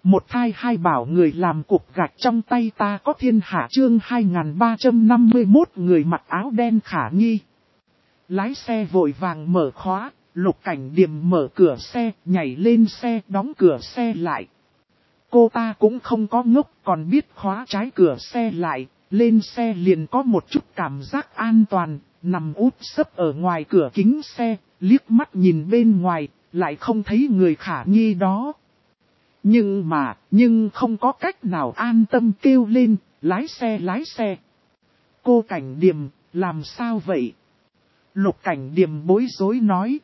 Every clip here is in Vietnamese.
Một thai hai bảo người làm cục gạch trong tay ta có thiên hạ chương 2351 người mặc áo đen khả nghi. Lái xe vội vàng mở khóa, Lục Cảnh Điềm mở cửa xe, nhảy lên xe, đóng cửa xe lại. Cô ta cũng không có ngốc, còn biết khóa trái cửa xe lại, lên xe liền có một chút cảm giác an toàn, nằm úp sấp ở ngoài cửa kính xe, liếc mắt nhìn bên ngoài, lại không thấy người khả nghi đó. Nhưng không có cách nào an tâm kêu lên, lái xe. Cô Cảnh Điềm, làm sao vậy? Lục Cảnh Điềm bối rối nói,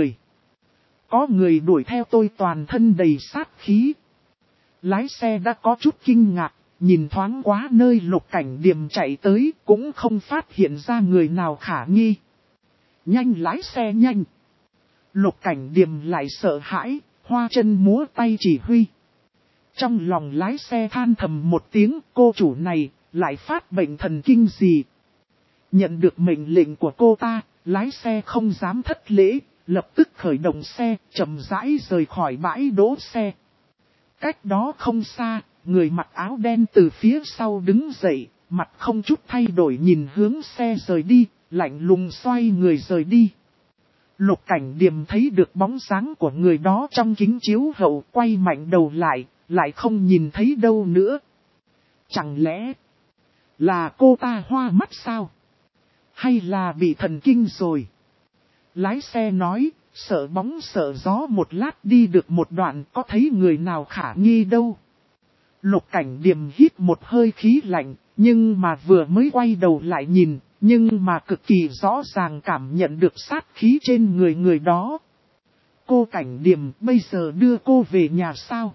có người đuổi theo tôi toàn thân đầy sát khí. Lái xe đã có chút kinh ngạc, nhìn thoáng quá nơi Lục Cảnh Điềm chạy tới, cũng không phát hiện ra người nào khả nghi. Nhanh lái xe nhanh. Lục Cảnh Điềm lại sợ hãi, hoa chân múa tay chỉ huy. Trong lòng lái xe than thầm một tiếng, cô chủ này, lại phát bệnh thần kinh gì. Nhận được mệnh lệnh của cô ta, lái xe không dám thất lễ, lập tức khởi động xe, chậm rãi rời khỏi bãi đỗ xe. Cách đó không xa, người mặc áo đen từ phía sau đứng dậy, mặt không chút thay đổi nhìn hướng xe rời đi, lạnh lùng xoay người rời đi. Lục Cảnh Điềm thấy được bóng dáng của người đó trong kính chiếu hậu, quay mạnh đầu lại không nhìn thấy đâu nữa. Chẳng lẽ là cô ta hoa mắt sao? Hay là bị thần kinh rồi? Lái xe nói, sợ bóng sợ gió một lát đi được một đoạn có thấy người nào khả nghi đâu. Lục Cảnh Điềm hít một hơi khí lạnh, nhưng mà vừa mới quay đầu lại nhìn, nhưng mà cực kỳ rõ ràng cảm nhận được sát khí trên người đó. Cô Cảnh Điềm, bây giờ đưa cô về nhà sao?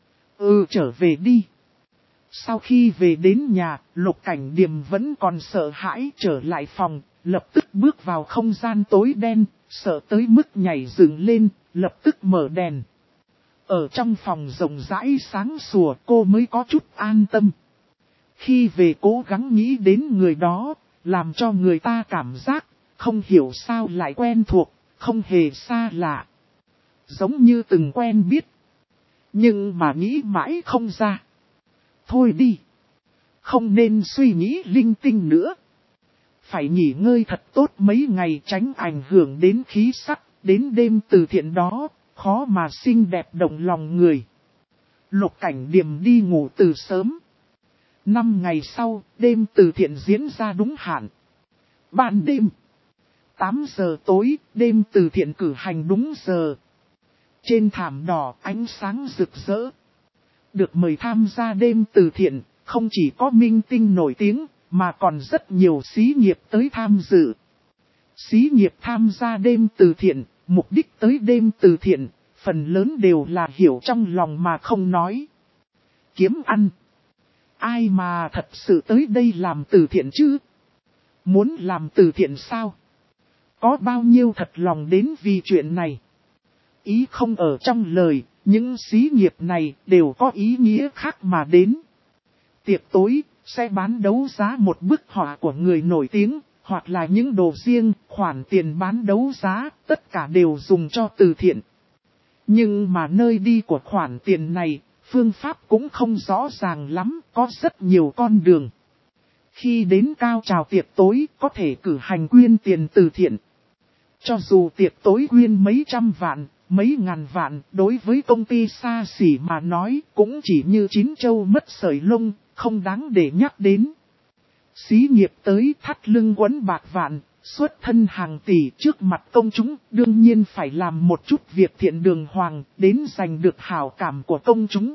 Trở về đi. Sau khi về đến nhà, Lục Cảnh Điềm vẫn còn sợ hãi trở lại phòng, lập tức bước vào không gian tối đen, sợ tới mức nhảy dựng lên, lập tức mở đèn. Ở trong phòng rộng rãi sáng sủa cô mới có chút an tâm. Khi về cố gắng nghĩ đến người đó, làm cho người ta cảm giác, không hiểu sao lại quen thuộc, không hề xa lạ. Giống như từng quen biết. Nhưng mà nghĩ mãi không ra. Thôi đi. Không nên suy nghĩ linh tinh nữa. Phải nghỉ ngơi thật tốt mấy ngày tránh ảnh hưởng đến khí sắc, đến đêm từ thiện đó, khó mà xinh đẹp động lòng người. Lục Cảnh Điềm đi ngủ từ sớm. 5 ngày sau, đêm từ thiện diễn ra đúng hạn. Ban đêm, 8 giờ tối, đêm từ thiện cử hành đúng giờ. Trên thảm đỏ ánh sáng rực rỡ. Được mời tham gia đêm từ thiện, không chỉ có minh tinh nổi tiếng, mà còn rất nhiều xí nghiệp tới tham dự. Xí nghiệp tham gia đêm từ thiện, mục đích tới đêm từ thiện, phần lớn đều là hiểu trong lòng mà không nói. Kiếm ăn. Ai mà thật sự tới đây làm từ thiện chứ? Muốn làm từ thiện sao? Có bao nhiêu thật lòng đến vì chuyện này? Ý không ở trong lời, những xí nghiệp này đều có ý nghĩa khác mà đến. Tiệc tối, sẽ bán đấu giá một bức họa của người nổi tiếng, hoặc là những đồ riêng, khoản tiền bán đấu giá, tất cả đều dùng cho từ thiện. Nhưng mà nơi đi của khoản tiền này, phương pháp cũng không rõ ràng lắm, có rất nhiều con đường. Khi đến cao trào tiệc tối, có thể cử hành quyên tiền từ thiện. Cho dù tiệc tối quyên mấy trăm vạn, mấy ngàn vạn, đối với công ty xa xỉ mà nói, cũng chỉ như chín châu mất sợi lông, không đáng để nhắc đến. Xí nghiệp tới thắt lưng quấn bạc vạn, xuất thân hàng tỷ trước mặt công chúng, đương nhiên phải làm một chút việc thiện đường hoàng, đến giành được hảo cảm của công chúng.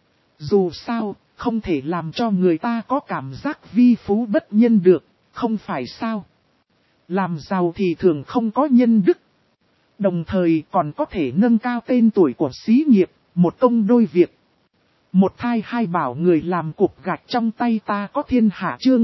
Dù sao, không thể làm cho người ta có cảm giác vi phú bất nhân được, không phải sao? Làm giàu thì thường không có nhân đức. Đồng thời còn có thể nâng cao tên tuổi của xí nghiệp, một công đôi việc. Một thai hai bảo người làm cục gạch trong tay ta có thiên hạ chương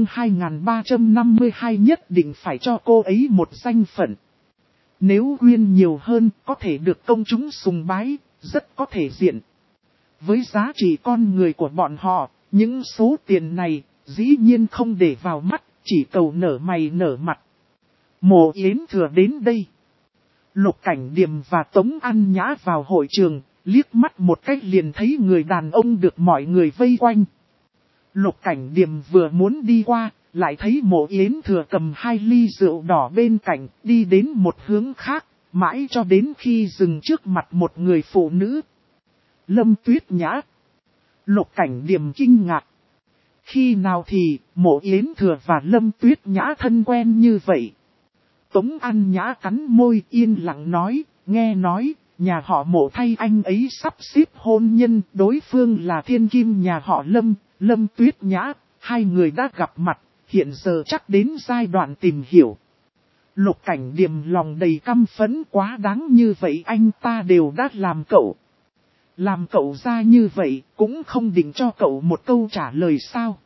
2352 nhất định phải cho cô ấy một danh phận. Nếu quyên nhiều hơn có thể được công chúng sùng bái, rất có thể diện. Với giá trị con người của bọn họ, những số tiền này dĩ nhiên không để vào mắt, chỉ cầu nở mày nở mặt. Mộ Yến Thừa đến đây. Lục Cảnh Điềm và Tống An Nhã vào hội trường, liếc mắt một cách liền thấy người đàn ông được mọi người vây quanh. Lục Cảnh Điềm vừa muốn đi qua, lại thấy Mộ Yến Thừa cầm 2 ly rượu đỏ bên cạnh, đi đến một hướng khác, mãi cho đến khi dừng trước mặt một người phụ nữ. Lâm Tuyết Nhã. Lục Cảnh Điềm kinh ngạc. Khi nào thì Mộ Yến Thừa và Lâm Tuyết Nhã thân quen như vậy? Tống An Nhã cắn môi yên lặng nói, nghe nói, nhà họ Mộ thay anh ấy sắp xếp hôn nhân, đối phương là thiên kim nhà họ Lâm, Lâm Tuyết Nhã, hai người đã gặp mặt, hiện giờ chắc đến giai đoạn tìm hiểu. Lục Cảnh Điềm lòng đầy căm phẫn, quá đáng như vậy anh ta đều đã làm cậu. Làm cậu ra như vậy, cũng không định cho cậu một câu trả lời sao?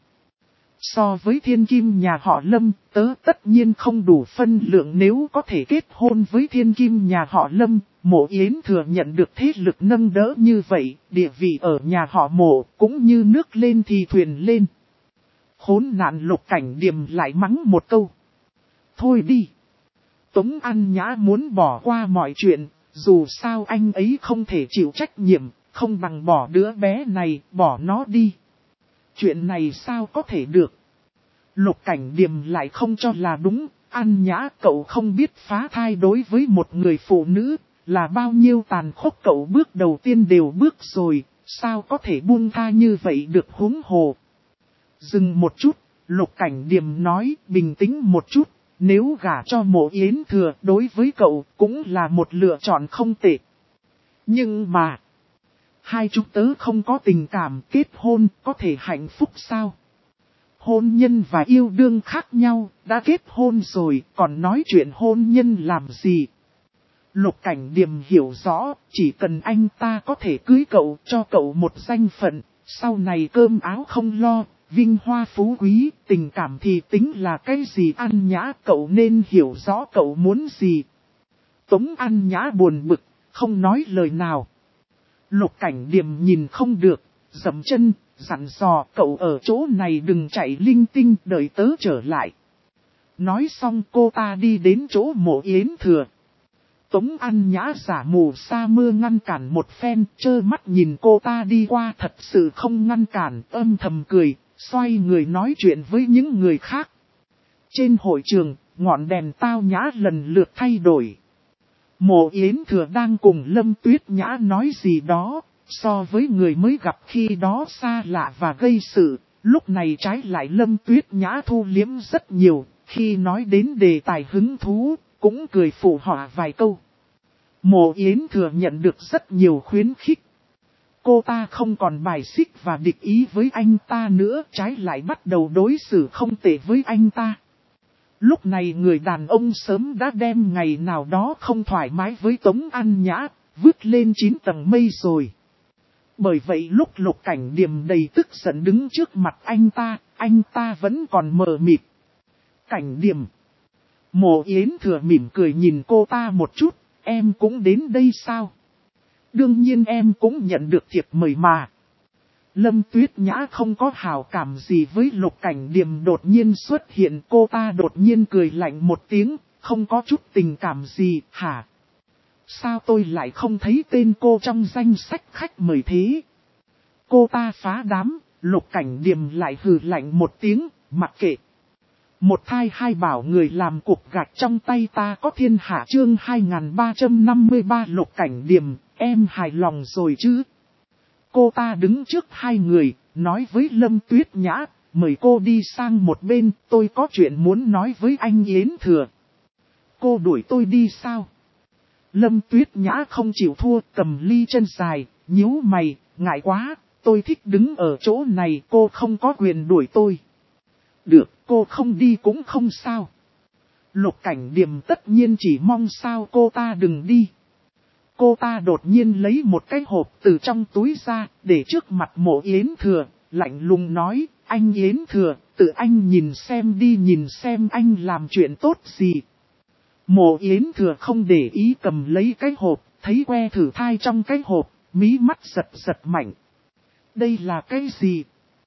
So với thiên kim nhà họ Lâm, tớ tất nhiên không đủ phân lượng nếu có thể kết hôn với thiên kim nhà họ Lâm. Mộ Yến Thừa nhận được thế lực nâng đỡ như vậy, địa vị ở nhà họ Mộ cũng như nước lên thì thuyền lên. Khốn nạn. Lục Cảnh Điềm lại mắng một câu. Thôi đi. Tống An Nhã muốn bỏ qua mọi chuyện, dù sao anh ấy không thể chịu trách nhiệm, không bằng bỏ đứa bé này, bỏ nó đi. Chuyện này sao có thể được? Lục Cảnh Điềm lại không cho là đúng. An Nhã, cậu không biết phá thai đối với một người phụ nữ là bao nhiêu tàn khốc, cậu bước đầu tiên đều bước rồi, sao có thể buông tha như vậy được, huống hồ. Dừng một chút, Lục Cảnh Điềm nói, bình tĩnh một chút, nếu gả cho Mộ Yến Thừa đối với cậu cũng là một lựa chọn không tệ. Nhưng mà, hai chúng tớ không có tình cảm, kết hôn có thể hạnh phúc sao? Hôn nhân và yêu đương khác nhau, đã kết hôn rồi, còn nói chuyện hôn nhân làm gì? Lục Cảnh Điềm hiểu rõ, chỉ cần anh ta có thể cưới cậu, cho cậu một danh phận, sau này cơm áo không lo, vinh hoa phú quý, tình cảm thì tính là cái gì? An Nhã, cậu nên hiểu rõ cậu muốn gì. Tống An Nhã buồn bực, không nói lời nào. Lục Cảnh Điềm nhìn không được, dậm chân, dặn dò, cậu ở chỗ này đừng chạy linh tinh, đợi tớ trở lại. Nói xong cô ta đi đến chỗ Mộ Yến Thừa. Tống An Nhã giả mù sa mưa ngăn cản một phen, trơ mắt nhìn cô ta đi qua, thật sự không ngăn cản, âm thầm cười, xoay người nói chuyện với những người khác. Trên hội trường, ngọn đèn tao nhã lần lượt thay đổi. Mộ Yến Thừa đang cùng Lâm Tuyết Nhã nói gì đó, so với người mới gặp khi đó xa lạ và gây sự, lúc này trái lại Lâm Tuyết Nhã thu liếm rất nhiều, khi nói đến đề tài hứng thú, cũng cười phụ họa vài câu. Mộ Yến Thừa nhận được rất nhiều khuyến khích. Cô ta không còn bài xích và địch ý với anh ta nữa, trái lại bắt đầu đối xử không tệ với anh ta. Lúc này người đàn ông sớm đã đem ngày nào đó không thoải mái với Tống An Nhã, vứt lên 9 tầng mây rồi. Bởi vậy lúc Lục Cảnh Điềm đầy tức giận đứng trước mặt anh ta vẫn còn mờ mịt. Cảnh Điềm. Mộ Yến Thừa mỉm cười nhìn cô ta một chút, em cũng đến đây sao? Đương nhiên em cũng nhận được thiệp mời mà. Lâm Tuyết Nhã không có hảo cảm gì với Lục Cảnh Điềm đột nhiên xuất hiện, cô ta đột nhiên cười lạnh một tiếng, không có chút tình cảm gì, hả? Sao tôi lại không thấy tên cô trong danh sách khách mời thế? Cô ta phá đám, Lục Cảnh Điềm lại hừ lạnh một tiếng, mặc kệ. Một thai hai bảo người làm cục gạch trong tay ta có thiên hạ. Chương 2353. Lục Cảnh Điềm, em hài lòng rồi chứ? Cô ta đứng trước hai người, nói với Lâm Tuyết Nhã, mời cô đi sang một bên, tôi có chuyện muốn nói với anh Yến Thừa. Cô đuổi tôi đi sao? Lâm Tuyết Nhã không chịu thua, cầm ly chân dài, nhíu mày, ngại quá, tôi thích đứng ở chỗ này, cô không có quyền đuổi tôi. Được, cô không đi cũng không sao. Lục Cảnh Điềm tất nhiên chỉ mong sao cô ta đừng đi. Cô ta đột nhiên lấy một cái hộp từ trong túi ra, để trước mặt Mộ Yến Thừa, lạnh lùng nói, anh Yến Thừa, tự anh nhìn xem đi, nhìn xem anh làm chuyện tốt gì. Mộ Yến Thừa không để ý cầm lấy cái hộp, thấy que thử thai trong cái hộp, mí mắt giật giật mạnh. Đây là cái gì?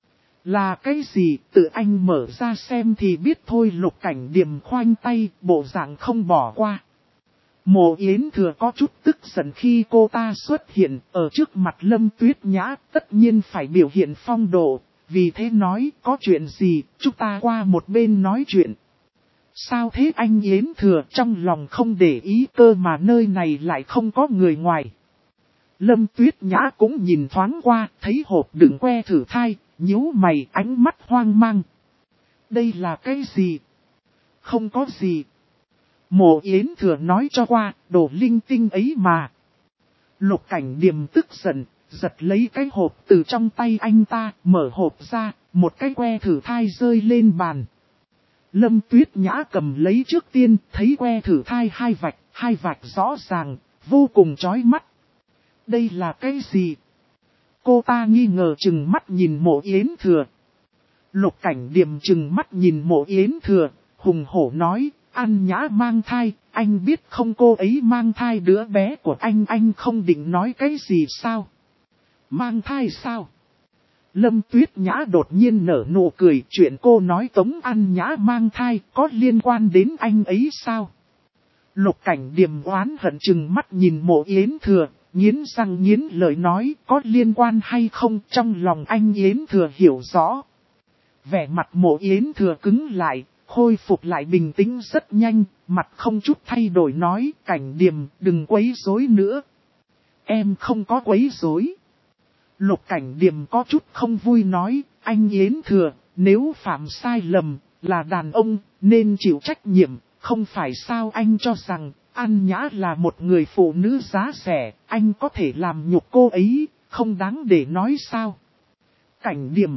Là cái gì? Tự anh mở ra xem thì biết thôi. Lục Cảnh Điềm khoanh tay, bộ dạng không bỏ qua. Mộ Yến Thừa có chút tức giận khi cô ta xuất hiện ở trước mặt Lâm Tuyết Nhã, tất nhiên phải biểu hiện phong độ, vì thế nói có chuyện gì, chúng ta qua một bên nói chuyện. Sao thế anh Yến Thừa, trong lòng không để ý cơ mà nơi này lại không có người ngoài. Lâm Tuyết Nhã cũng nhìn thoáng qua, thấy hộp đựng que thử thai, nhíu mày ánh mắt hoang mang. Đây là cái gì? Không có gì. Mộ Yến Thừa nói cho qua, đồ linh tinh ấy mà. Lục Cảnh Điềm tức giận, giật lấy cái hộp từ trong tay anh ta, mở hộp ra, một cái que thử thai rơi lên bàn. Lâm Tuyết Nhã cầm lấy trước tiên, thấy que thử thai hai vạch rõ ràng, vô cùng chói mắt. Đây là cái gì? Cô ta nghi ngờ chừng mắt nhìn Mộ Yến Thừa. Lục Cảnh Điềm chừng mắt nhìn Mộ Yến Thừa, hùng hổ nói, An Nhã mang thai, anh biết không cô ấy mang thai đứa bé của anh không định nói cái gì sao? Mang thai sao? Lâm Tuyết Nhã đột nhiên nở nụ cười, chuyện cô nói Tống An Nhã mang thai có liên quan đến anh ấy sao? Lục Cảnh Điềm oán hận chừng mắt nhìn Mộ Yến Thừa, nghiến răng nghiến lợi nói có liên quan hay không, trong lòng anh Yến Thừa hiểu rõ. Vẻ mặt Mộ Yến Thừa cứng lại, khôi phục lại bình tĩnh rất nhanh, mặt không chút thay đổi nói, Cảnh Điềm đừng quấy rối nữa. Em không có quấy rối. Lục Cảnh Điềm có chút không vui nói, anh Yến Thừa, nếu phạm sai lầm, là đàn ông, nên chịu trách nhiệm, không phải sao anh cho rằng, An Nhã là một người phụ nữ giá rẻ, anh có thể làm nhục cô ấy, không đáng để nói sao. Cảnh Điềm.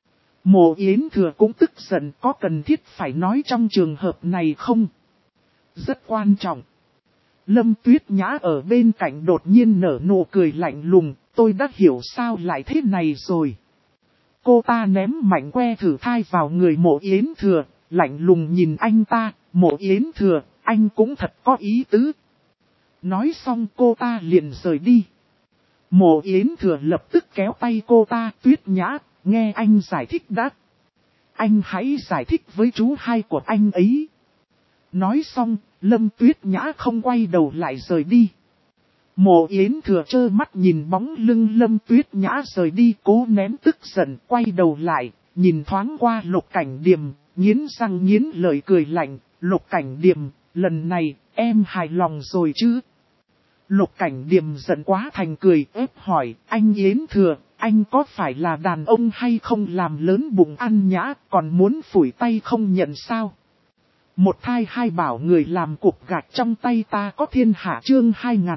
Mộ Yến Thừa cũng tức giận, có cần thiết phải nói trong trường hợp này không? Rất quan trọng. Lâm Tuyết Nhã ở bên cạnh đột nhiên nở nụ cười lạnh lùng, tôi đã hiểu sao lại thế này rồi. Cô ta ném mảnh que thử thai vào người Mộ Yến Thừa, lạnh lùng nhìn anh ta, Mộ Yến Thừa, anh cũng thật có ý tứ. Nói xong cô ta liền rời đi. Mộ Yến Thừa lập tức kéo tay cô ta, Tuyết Nhã, nghe anh giải thích đã. Anh hãy giải thích với chú hai của anh ấy. Nói xong, Lâm Tuyết Nhã không quay đầu lại rời đi. Mộ Yến Thừa trơ mắt nhìn bóng lưng Lâm Tuyết Nhã rời đi, cố nén tức giận, quay đầu lại, nhìn thoáng qua Lục Cảnh Điềm, nghiến răng nghiến lợi cười lạnh, Lục Cảnh Điềm, lần này, em hài lòng rồi chứ? Lục Cảnh Điềm giận quá thành cười, ép hỏi, anh Yến Thừa, anh có phải là đàn ông hay không làm lớn bụng An Nhã, còn muốn phủi tay không nhận sao? Một thai hai bảo người làm cục gạch trong tay ta có thiên hạ chương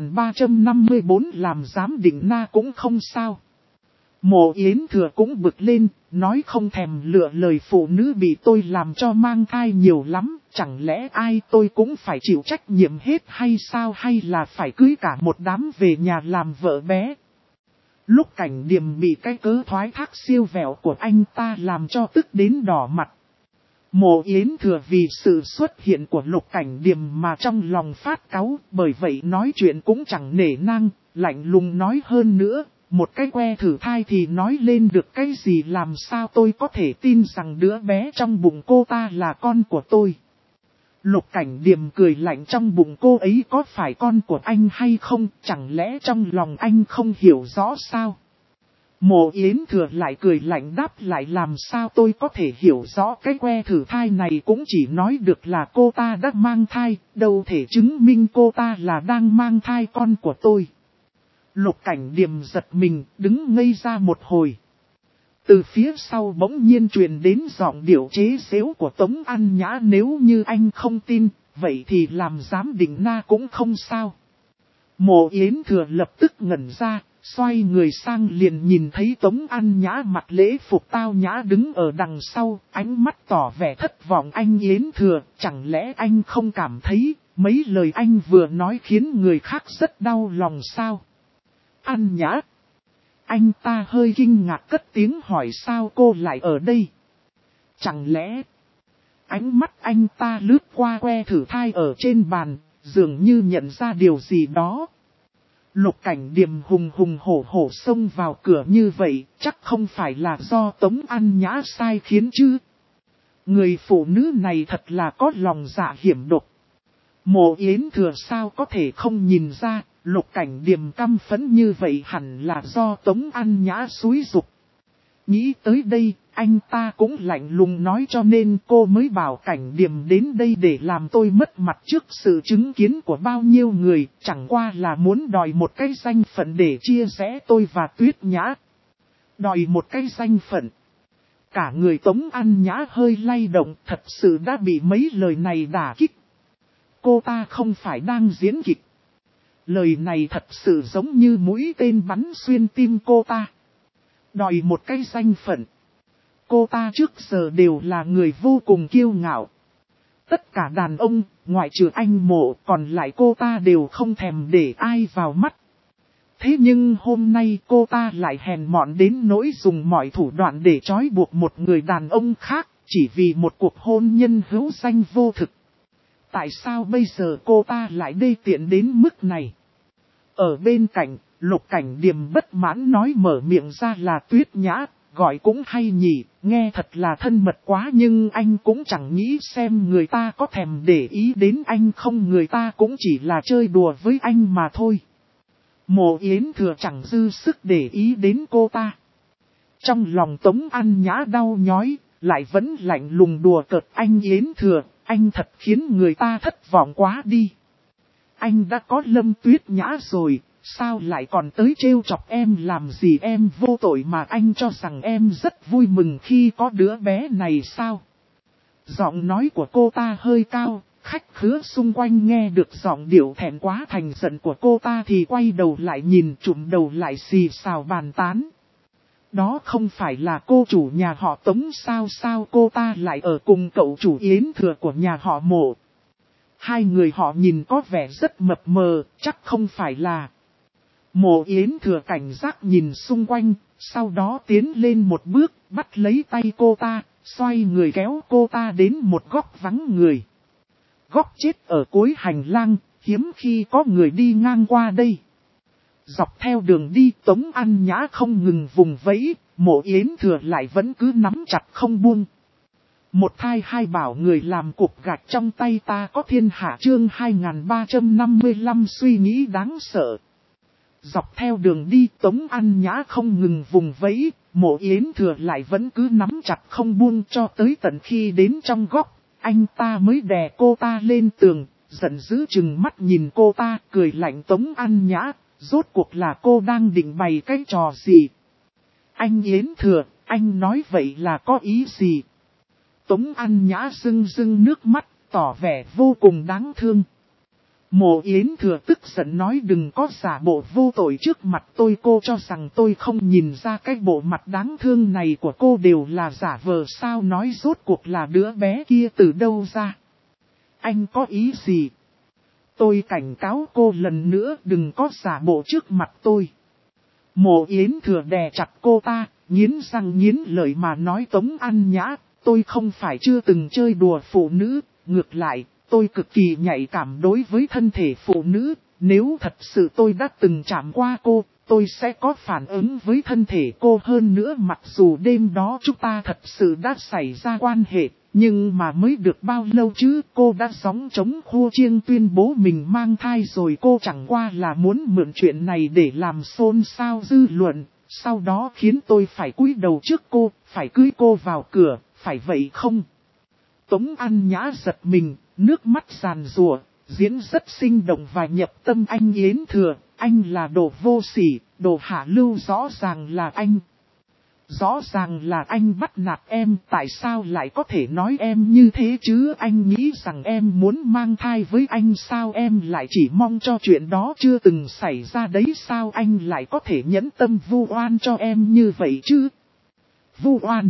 2354 làm giám định na cũng không sao. Mộ Yến Thừa cũng bực lên, nói không thèm lựa lời phụ nữ bị tôi làm cho mang thai nhiều lắm, chẳng lẽ ai tôi cũng phải chịu trách nhiệm hết hay sao, hay là phải cưới cả một đám về nhà làm vợ bé. Lúc Cảnh Điềm bị cái cớ thoái thác siêu vẹo của anh ta làm cho tức đến đỏ mặt. Mộ Yến Thừa vì sự xuất hiện của Lục Cảnh Điềm mà trong lòng phát cáu, bởi vậy nói chuyện cũng chẳng nể nang, lạnh lùng nói hơn nữa, một cái que thử thai thì nói lên được cái gì, làm sao tôi có thể tin rằng đứa bé trong bụng cô ta là con của tôi. Lục Cảnh Điềm cười lạnh, trong bụng cô ấy có phải con của anh hay không, chẳng lẽ trong lòng anh không hiểu rõ sao? Mộ Yến Thừa lại cười lạnh đáp lại, làm sao tôi có thể hiểu rõ, cái que thử thai này cũng chỉ nói được là cô ta đã mang thai, đâu thể chứng minh cô ta là đang mang thai con của tôi. Lục Cảnh Điềm giật mình, đứng ngây ra một hồi. Từ phía sau bỗng nhiên truyền đến giọng điệu chế giễu của Tống An Nhã, nếu như anh không tin, vậy thì làm giám định na cũng không sao. Mộ Yến Thừa lập tức ngẩn ra, xoay người sang liền nhìn thấy Tống An Nhã mặt lễ phục tao nhã đứng ở đằng sau, ánh mắt tỏ vẻ thất vọng. Anh Yến Thừa, chẳng lẽ anh không cảm thấy, mấy lời anh vừa nói khiến người khác rất đau lòng sao? An Nhã. Anh ta hơi kinh ngạc cất tiếng hỏi, sao cô lại ở đây? Chẳng lẽ... Ánh mắt anh ta lướt qua que thử thai ở trên bàn, dường như nhận ra điều gì đó. Lục Cảnh Điềm hùng hổ hổ xông vào cửa như vậy, chắc không phải là do Tống An Nhã sai khiến chứ. Người phụ nữ này thật là có lòng dạ hiểm độc. Mộ Yến Thừa sao có thể không nhìn ra, Lục Cảnh Điềm căm phẫn như vậy hẳn là do Tống An Nhã xúi giục. Nghĩ tới đây, anh ta cũng lạnh lùng nói cho nên cô mới bảo Cảnh Điềm đến đây để làm tôi mất mặt trước sự chứng kiến của bao nhiêu người, chẳng qua là muốn đòi một cái danh phận để chia rẽ tôi và Tuyết Nhã. Đòi một cái danh phận. Cả người Tống An Nhã hơi lay động, thật sự đã bị mấy lời này đả kích. Cô ta không phải đang diễn kịch. Lời này thật sự giống như mũi tên bắn xuyên tim cô ta. Đòi một cái danh phận. Cô ta trước giờ đều là người vô cùng kiêu ngạo. Tất cả đàn ông, ngoại trừ anh Mộ, còn lại cô ta đều không thèm để ai vào mắt. Thế nhưng hôm nay cô ta lại hèn mọn đến nỗi dùng mọi thủ đoạn để trói buộc một người đàn ông khác, chỉ vì một cuộc hôn nhân hữu danh vô thực. Tại sao bây giờ cô ta lại đê tiện đến mức này? Ở bên cạnh, Lục Cảnh Điềm bất mãn nói mở miệng ra là Tuyết Nhã, gọi cũng hay nhỉ, nghe thật là thân mật quá nhưng anh cũng chẳng nghĩ xem người ta có thèm để ý đến anh không, người ta cũng chỉ là chơi đùa với anh mà thôi. Mộ Yến Thừa chẳng dư sức để ý đến cô ta. Trong lòng Tống An Nhã đau nhói, lại vẫn lạnh lùng đùa cợt anh Yến Thừa, anh thật khiến người ta thất vọng quá đi. Anh đã có Lâm Tuyết Nhã rồi, sao lại còn tới trêu chọc em làm gì, em vô tội mà anh cho rằng em rất vui mừng khi có đứa bé này sao? Giọng nói của cô ta hơi cao, khách khứa xung quanh nghe được giọng điệu thẹn quá thành giận của cô ta thì quay đầu lại nhìn, trụm đầu lại xì xào bàn tán. Đó không phải là cô chủ nhà họ Tống sao cô ta lại ở cùng cậu chủ Yến Thừa của nhà họ Mộ. Hai người họ nhìn có vẻ rất mập mờ, chắc không phải là. Mộ Yến Thừa cảnh giác nhìn xung quanh, sau đó tiến lên một bước, bắt lấy tay cô ta, xoay người kéo cô ta đến một góc vắng người. Góc chết ở cuối hành lang, hiếm khi có người đi ngang qua đây. Dọc theo đường đi Tống An Nhã không ngừng vùng vẫy, Mộ Yến Thừa lại vẫn cứ nắm chặt không buông. Một thai hai bảo người làm cục gạch trong tay ta có thiên hạ chương 2355 suy nghĩ đáng sợ. Dọc theo đường đi Tống An Nhã không ngừng vùng vẫy, Mộ Yến Thừa lại vẫn cứ nắm chặt không buông cho tới tận khi đến trong góc, anh ta mới đè cô ta lên tường, giận dữ chừng mắt nhìn cô ta, cười lạnh Tống An Nhã, rốt cuộc là cô đang định bày cái trò gì? Anh Yến Thừa, anh nói vậy là có ý gì? Tống An Nhã rưng rưng nước mắt, tỏ vẻ vô cùng đáng thương. Mộ Yến Thừa tức giận nói đừng có giả bộ vô tội trước mặt tôi, cô cho rằng tôi không nhìn ra cái bộ mặt đáng thương này của cô đều là giả vờ sao, nói rốt cuộc là đứa bé kia từ đâu ra. Anh có ý gì? Tôi cảnh cáo cô lần nữa đừng có giả bộ trước mặt tôi. Mộ Yến Thừa đè chặt cô ta, nghiến răng nghiến lợi mà nói Tống An Nhã, tôi không phải chưa từng chơi đùa phụ nữ, ngược lại, tôi cực kỳ nhạy cảm đối với thân thể phụ nữ, nếu thật sự tôi đã từng chạm qua cô, tôi sẽ có phản ứng với thân thể cô hơn nữa, mặc dù đêm đó chúng ta thật sự đã xảy ra quan hệ, nhưng mà mới được bao lâu chứ, cô đã gióng trống khua chiêng tuyên bố mình mang thai rồi, cô chẳng qua là muốn mượn chuyện này để làm xôn xao dư luận, sau đó khiến tôi phải cúi đầu trước cô, phải cưới cô vào cửa, phải vậy không? Tống An Nhã giật mình, nước mắt giàn giụa, diễn rất sinh động và nhập tâm anh Yến Thừa, anh là đồ vô sỉ, đồ hạ lưu, rõ ràng là anh. Rõ ràng là anh bắt nạt em, tại sao lại có thể nói em như thế chứ, anh nghĩ rằng em muốn mang thai với anh sao, em lại chỉ mong cho chuyện đó chưa từng xảy ra đấy sao, anh lại có thể nhẫn tâm vu oan cho em như vậy chứ. Vu oan.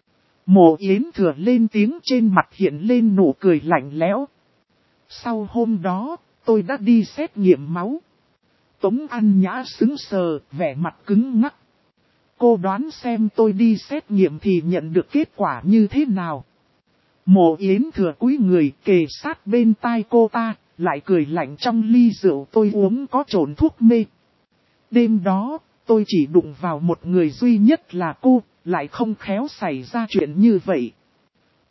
Mộ Yến Thừa lên tiếng, trên mặt hiện lên nụ cười lạnh lẽo. Sau hôm đó, tôi đã đi xét nghiệm máu. Tống An Nhã sững sờ, vẻ mặt cứng ngắc. Cô đoán xem tôi đi xét nghiệm thì nhận được kết quả như thế nào? Mộ Yến Thừa cúi người kề sát bên tai cô ta, lại cười lạnh trong ly rượu tôi uống có trộn thuốc mê. Đêm đó, tôi chỉ đụng vào một người duy nhất là cô, lại không khéo xảy ra chuyện như vậy.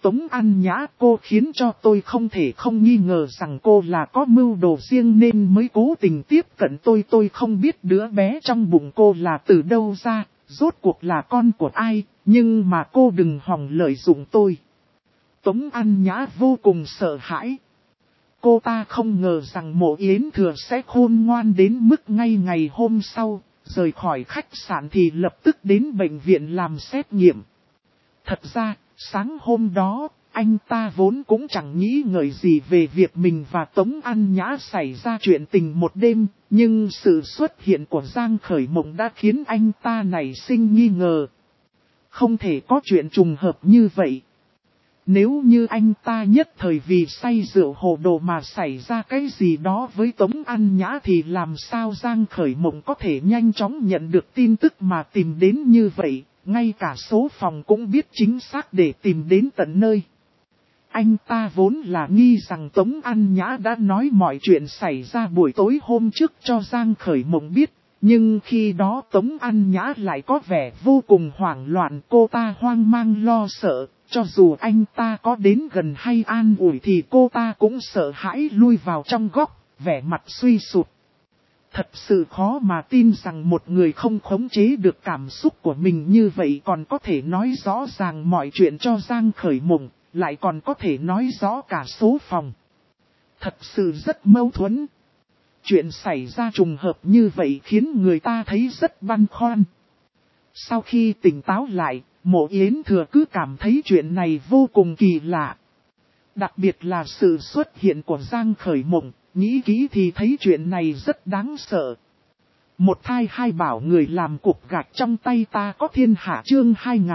Tống An Nhã, cô khiến cho tôi không thể không nghi ngờ rằng cô là có mưu đồ riêng nên mới cố tình tiếp cận tôi. Tôi không biết đứa bé trong bụng cô là từ đâu ra, rốt cuộc là con của ai, nhưng mà cô đừng hòng lợi dụng tôi. Tống An Nhã vô cùng sợ hãi. Cô ta không ngờ rằng Mộ Yến Thừa sẽ khôn ngoan đến mức ngay ngày hôm sau, rời khỏi khách sạn thì lập tức đến bệnh viện làm xét nghiệm. Thật ra, sáng hôm đó, anh ta vốn cũng chẳng nghĩ ngợi gì về việc mình và Tống An Nhã xảy ra chuyện tình một đêm, nhưng sự xuất hiện của Giang Khởi Mộng đã khiến anh ta nảy sinh nghi ngờ. Không thể có chuyện trùng hợp như vậy. Nếu như anh ta nhất thời vì say rượu hồ đồ mà xảy ra cái gì đó với Tống An Nhã thì làm sao Giang Khởi Mộng có thể nhanh chóng nhận được tin tức mà tìm đến như vậy, ngay cả số phòng cũng biết chính xác để tìm đến tận nơi. Anh ta vốn là nghi rằng Tống An Nhã đã nói mọi chuyện xảy ra buổi tối hôm trước cho Giang Khởi Mộng biết. Nhưng khi đó Tống An Nhã lại có vẻ vô cùng hoảng loạn, cô ta hoang mang lo sợ, cho dù anh ta có đến gần hay an ủi thì cô ta cũng sợ hãi lui vào trong góc, vẻ mặt suy sụp. Thật sự khó mà tin rằng một người không khống chế được cảm xúc của mình như vậy còn có thể nói rõ ràng mọi chuyện cho Giang Khởi Mộng, lại còn có thể nói rõ cả số phòng. Thật sự rất mâu thuẫn. Chuyện xảy ra trùng hợp như vậy khiến người ta thấy rất băn khoăn. Sau khi tỉnh táo lại, Mộ Yến Thừa cứ cảm thấy chuyện này vô cùng kỳ lạ. Đặc biệt là sự xuất hiện của Giang Khởi Mộng, nghĩ kỹ thì thấy chuyện này rất đáng sợ. Một thai hai bảo người làm cục gạch trong tay ta có thiên hạ chương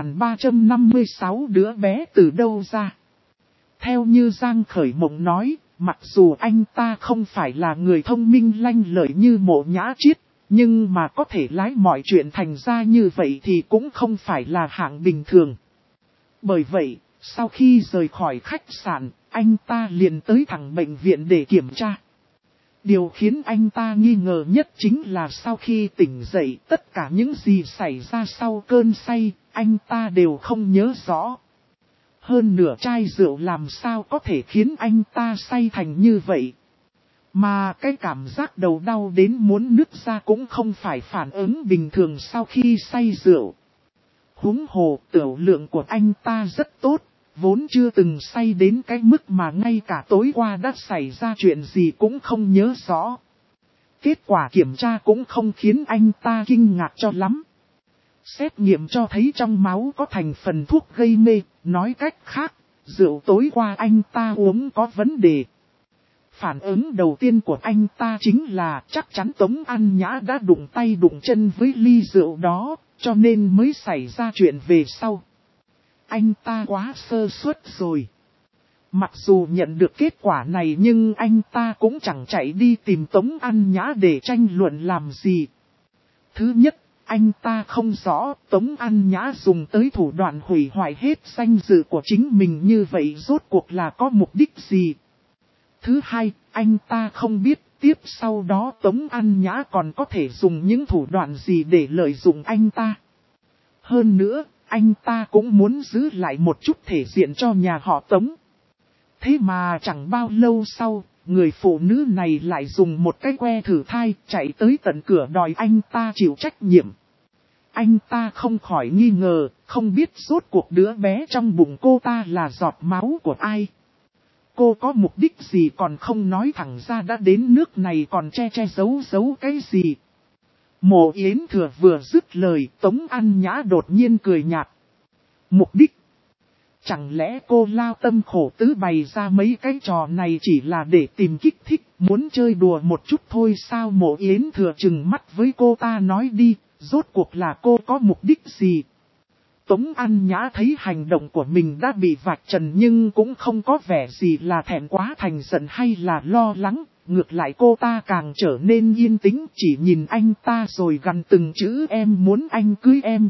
2356 đứa bé từ đâu ra. Theo như Giang Khởi Mộng nói, mặc dù anh ta không phải là người thông minh lanh lợi như Mộ Nhã Chiết, nhưng mà có thể lái mọi chuyện thành ra như vậy thì cũng không phải là hạng bình thường. Bởi vậy, sau khi rời khỏi khách sạn, anh ta liền tới thẳng bệnh viện để kiểm tra. Điều khiến anh ta nghi ngờ nhất chính là sau khi tỉnh dậy, tất cả những gì xảy ra sau cơn say, anh ta đều không nhớ rõ. Hơn nửa chai rượu làm sao có thể khiến anh ta say thành như vậy. Mà cái cảm giác đầu đau đến muốn nứt ra cũng không phải phản ứng bình thường sau khi say rượu. Huống hồ tiểu lượng của anh ta rất tốt, vốn chưa từng say đến cái mức mà ngay cả tối qua đã xảy ra chuyện gì cũng không nhớ rõ. Kết quả kiểm tra cũng không khiến anh ta kinh ngạc cho lắm. Xét nghiệm cho thấy trong máu có thành phần thuốc gây mê, nói cách khác, rượu tối qua anh ta uống có vấn đề. Phản ứng đầu tiên của anh ta chính là chắc chắn Tống An Nhã đã đụng tay đụng chân với ly rượu đó, cho nên mới xảy ra chuyện về sau. Anh ta quá sơ suất rồi. Mặc dù nhận được kết quả này nhưng anh ta cũng chẳng chạy đi tìm Tống An Nhã để tranh luận làm gì. Thứ nhất, anh ta không rõ Tống An Nhã dùng tới thủ đoạn hủy hoại hết danh dự của chính mình như vậy rốt cuộc là có mục đích gì. Thứ hai, anh ta không biết tiếp sau đó Tống An Nhã còn có thể dùng những thủ đoạn gì để lợi dụng anh ta. Hơn nữa, anh ta cũng muốn giữ lại một chút thể diện cho nhà họ Tống. Thế mà chẳng bao lâu sau, người phụ nữ này lại dùng một cái que thử thai chạy tới tận cửa đòi anh ta chịu trách nhiệm. Anh ta không khỏi nghi ngờ, không biết rốt cuộc đứa bé trong bụng cô ta là giọt máu của ai. Cô có mục đích gì còn không nói thẳng ra, đã đến nước này còn che giấu cái gì. Mộ Yến Thừa vừa dứt lời, Tống An Nhã đột nhiên cười nhạt. Mục đích? Chẳng lẽ cô lao tâm khổ tứ bày ra mấy cái trò này chỉ là để tìm kích thích, muốn chơi đùa một chút thôi sao? Mộ Yến Thừa trừng mắt với cô ta nói đi, rốt cuộc là cô có mục đích gì? Tống An Nhã thấy hành động của mình đã bị vạch trần nhưng cũng không có vẻ gì là thẹn quá thành giận hay là lo lắng. Ngược lại cô ta càng trở nên yên tĩnh, chỉ nhìn anh ta rồi gằn từng chữ em muốn anh cưới em.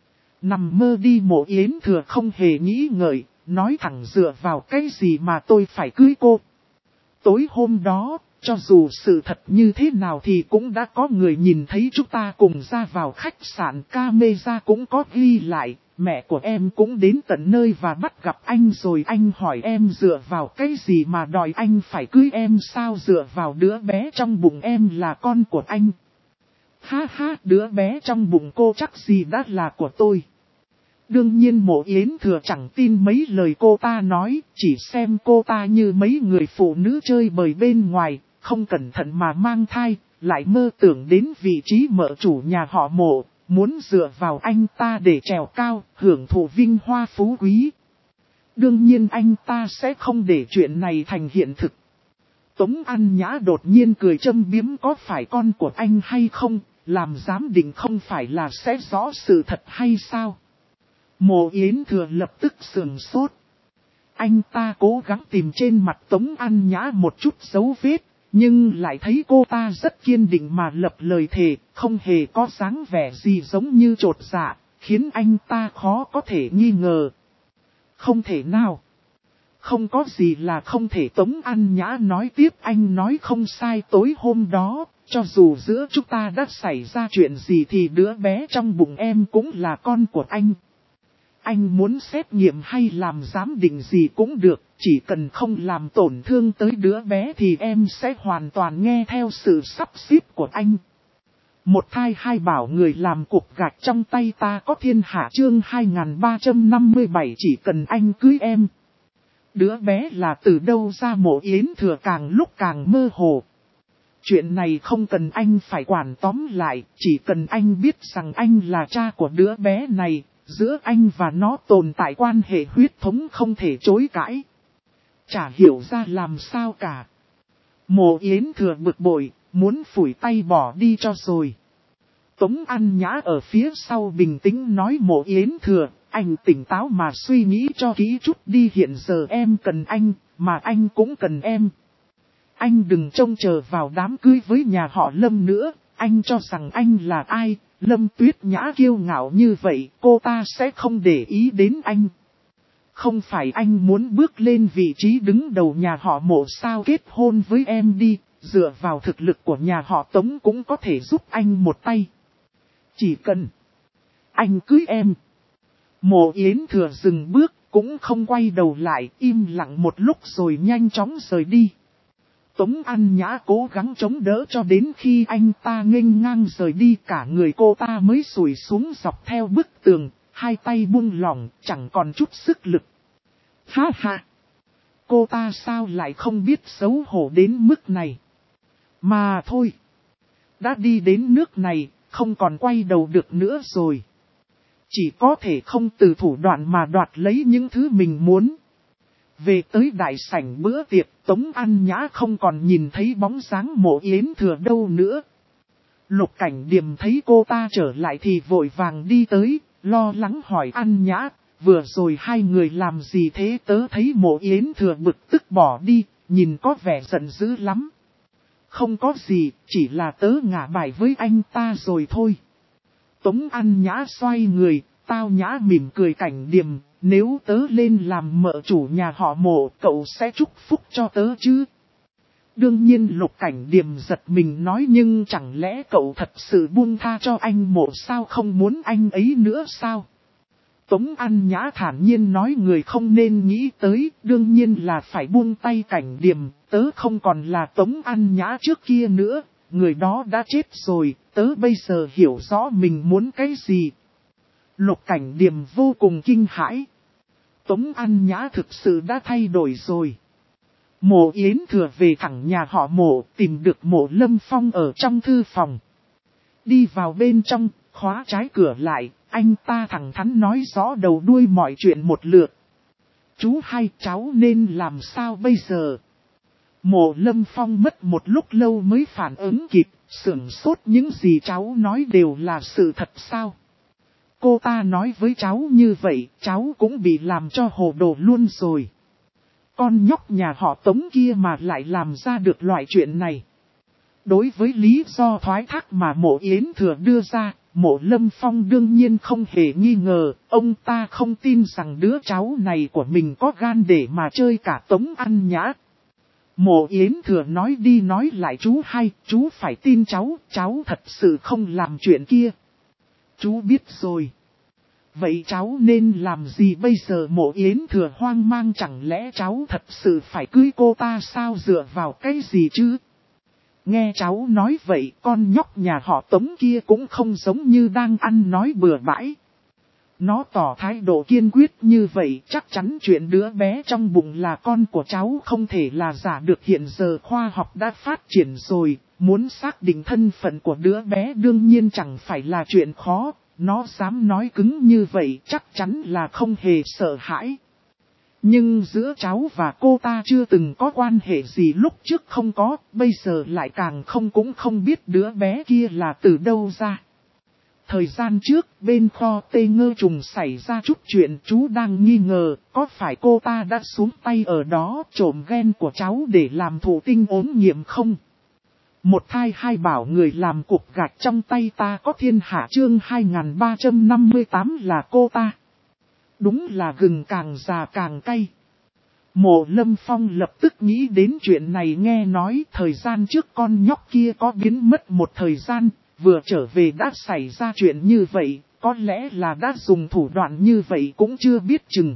Nằm mơ đi. Mộ Yến Thừa không hề nghĩ ngợi, nói thẳng dựa vào cái gì mà tôi phải cưới cô. Tối hôm đó, cho dù sự thật như thế nào thì cũng đã có người nhìn thấy chúng ta cùng ra vào khách sạn, camera cũng có ghi lại, mẹ của em cũng đến tận nơi và bắt gặp anh rồi. Anh hỏi em dựa vào cái gì mà đòi anh phải cưới em, sao dựa vào đứa bé trong bụng em là con của anh. Ha ha, đứa bé trong bụng cô chắc gì đã là của tôi. Đương nhiên Mộ Yến Thừa chẳng tin mấy lời cô ta nói, chỉ xem cô ta như mấy người phụ nữ chơi bời bên ngoài, không cẩn thận mà mang thai, lại mơ tưởng đến vị trí mợ chủ nhà họ Mộ, muốn dựa vào anh ta để trèo cao, hưởng thụ vinh hoa phú quý. Đương nhiên anh ta sẽ không để chuyện này thành hiện thực. Tống An Nhã đột nhiên cười châm biếm, có phải con của anh hay không, làm giám định không phải là sẽ rõ sự thật hay sao? Mộ Yến Thừa lập tức sườn sốt. Anh ta cố gắng tìm trên mặt Tống An Nhã một chút dấu vết, nhưng lại thấy cô ta rất kiên định mà lập lời thề, không hề có dáng vẻ gì giống như trột dạ, khiến anh ta khó có thể nghi ngờ. Không thể nào. Không có gì là không thể. Tống An Nhã nói tiếp, anh nói không sai, tối hôm đó, cho dù giữa chúng ta đã xảy ra chuyện gì thì đứa bé trong bụng em cũng là con của anh. Anh muốn xét nghiệm hay làm giám định gì cũng được, chỉ cần không làm tổn thương tới đứa bé thì em sẽ hoàn toàn nghe theo sự sắp xếp của anh. Một thai hai bảo, người làm cục gạch trong tay ta có thiên hạ. Chương 2357, chỉ cần anh cưới em. Đứa bé là từ đâu ra? Mộ Yến Thừa càng lúc càng mơ hồ. Chuyện này không cần anh phải quản, tóm lại, chỉ cần anh biết rằng anh là cha của đứa bé này, giữa anh và nó tồn tại quan hệ huyết thống không thể chối cãi. Chả hiểu ra làm sao cả. Mộ Yến Thừa bực bội, muốn phủi tay bỏ đi cho rồi. Tống An Nhã ở phía sau bình tĩnh nói, Mộ Yến Thừa, anh tỉnh táo mà suy nghĩ cho kỹ chút đi, hiện giờ em cần anh, mà anh cũng cần em. Anh đừng trông chờ vào đám cưới với nhà họ Lâm nữa, anh cho rằng anh là ai? Lâm Tuyết Nhã kiêu ngạo như vậy, cô ta sẽ không để ý đến anh. Không phải anh muốn bước lên vị trí đứng đầu nhà họ Mộ sao? Kết hôn với em đi, dựa vào thực lực của nhà họ Tống cũng có thể giúp anh một tay. Chỉ cần anh cưới em. Mộ Yến Thừa dừng bước, cũng không quay đầu lại, im lặng một lúc rồi nhanh chóng rời đi. Tống An Nhã cố gắng chống đỡ cho đến khi anh ta nghênh ngang rời đi, cả người cô ta mới xùi xuống dọc theo bức tường, hai tay buông lỏng, chẳng còn chút sức lực. Ha ha! Cô ta sao lại không biết xấu hổ đến mức này? Mà thôi! Đã đi đến nước này, không còn quay đầu được nữa rồi. Chỉ có thể không từ thủ đoạn mà đoạt lấy những thứ mình muốn. Về tới đại sảnh bữa tiệc, Tống An Nhã không còn nhìn thấy bóng dáng Mộ Yến Thừa đâu nữa. Lục Cảnh Điềm thấy cô ta trở lại thì vội vàng đi tới, lo lắng hỏi An Nhã, vừa rồi hai người làm gì thế? Tớ thấy Mộ Yến Thừa bực tức bỏ đi, nhìn có vẻ giận dữ lắm. Không có gì, chỉ là tớ ngả bài với anh ta rồi thôi. Tống An Nhã xoay người, tao nhã mỉm cười. Cảnh Điềm, nếu tớ lên làm mợ chủ nhà họ Mộ, cậu sẽ chúc phúc cho tớ chứ? Đương nhiên. Lục Cảnh Điềm giật mình nói, nhưng chẳng lẽ cậu thật sự buông tha cho anh Mộ sao, không muốn anh ấy nữa sao? Tống An Nhã thản nhiên nói, người không nên nghĩ tới, đương nhiên là phải buông tay. Cảnh Điềm, tớ không còn là Tống An Nhã trước kia nữa, người đó đã chết rồi, tớ bây giờ hiểu rõ mình muốn cái gì. Lục Cảnh Điềm vô cùng kinh hãi. Tống An Nhã thực sự đã thay đổi rồi. Mộ Yến Thừa về thẳng nhà họ Mộ, tìm được Mộ Lâm Phong ở trong thư phòng. Đi vào bên trong, khóa trái cửa lại, anh ta thẳng thắn nói rõ đầu đuôi mọi chuyện một lượt. Chú hai, cháu nên làm sao bây giờ? Mộ Lâm Phong mất một lúc lâu mới phản ứng kịp, sửng sốt, những gì cháu nói đều là sự thật sao? Cô ta nói với cháu như vậy, cháu cũng bị làm cho hồ đồ luôn rồi. Con nhóc nhà họ Tống kia mà lại làm ra được loại chuyện này. Đối với lý do thoái thác mà Mộ Yến Thừa đưa ra, Mộ Lâm Phong đương nhiên không hề nghi ngờ, ông ta không tin rằng đứa cháu này của mình có gan để mà chơi cả Tống An Nhã. Mộ Yến Thừa nói đi nói lại chú hay, chú phải tin cháu thật sự không làm chuyện kia. Chú biết rồi. Vậy cháu nên làm gì bây giờ? Mộ Yến Thừa hoang mang, chẳng lẽ cháu thật sự phải cưới cô ta sao, dựa vào cái gì chứ? Nghe cháu nói vậy, con nhóc nhà họ Tống kia cũng không giống như đang ăn nói bừa bãi. Nó tỏ thái độ kiên quyết như vậy, chắc chắn chuyện đứa bé trong bụng là con của cháu không thể là giả được. Hiện giờ khoa học đã phát triển rồi, muốn xác định thân phận của đứa bé đương nhiên chẳng phải là chuyện khó. Nó dám nói cứng như vậy chắc chắn là không hề sợ hãi. Nhưng giữa cháu và cô ta chưa từng có quan hệ gì, lúc trước không có, bây giờ lại càng không, cũng không biết đứa bé kia là từ đâu ra. Thời gian trước, bên kho Tê Ngơ Trùng xảy ra chút chuyện, chú đang nghi ngờ, có phải cô ta đã xuống tay ở đó trộm gen của cháu để làm thụ tinh ốm nghiệm không? Một thai hai bảo người làm cục gạch trong tay ta có thiên hạ, chương 2358 là cô ta. Đúng là gừng càng già càng cay. Mộ Lâm Phong lập tức nghĩ đến chuyện này, nghe nói thời gian trước con nhóc kia có biến mất một thời gian, vừa trở về đã xảy ra chuyện như vậy, có lẽ là đã dùng thủ đoạn như vậy cũng chưa biết chừng.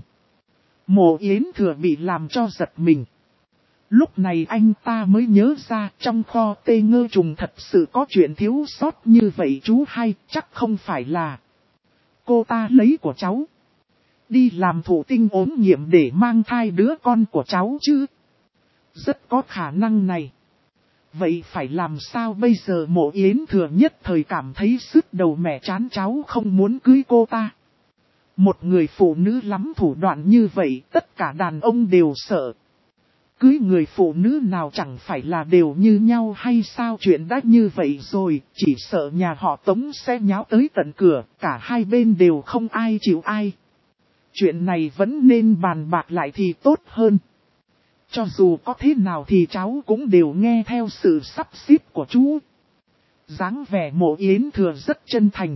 Mộ Yến Thừa bị làm cho giật mình. Lúc này anh ta mới nhớ ra trong kho Tê Ngơ Trùng thật sự có chuyện thiếu sót như vậy. Chú hay, chắc không phải là cô ta lấy của cháu đi làm thụ tinh ốm nghiệm để mang thai đứa con của cháu chứ? Rất có khả năng này. Vậy phải làm sao bây giờ? Mộ Yến Thừa nhất thời cảm thấy sứt đầu mẻ chán, cháu không muốn cưới cô ta. Một người phụ nữ lắm thủ đoạn như vậy, tất cả đàn ông đều sợ. Cưới người phụ nữ nào chẳng phải là đều như nhau hay sao? Chuyện đã như vậy rồi, chỉ sợ nhà họ Tống sẽ nháo tới tận cửa, cả hai bên đều không ai chịu ai. Chuyện này vẫn nên bàn bạc lại thì tốt hơn. Cho dù có thế nào thì cháu cũng đều nghe theo sự sắp xếp của chú. Dáng vẻ Mộ Yến Thừa rất chân thành.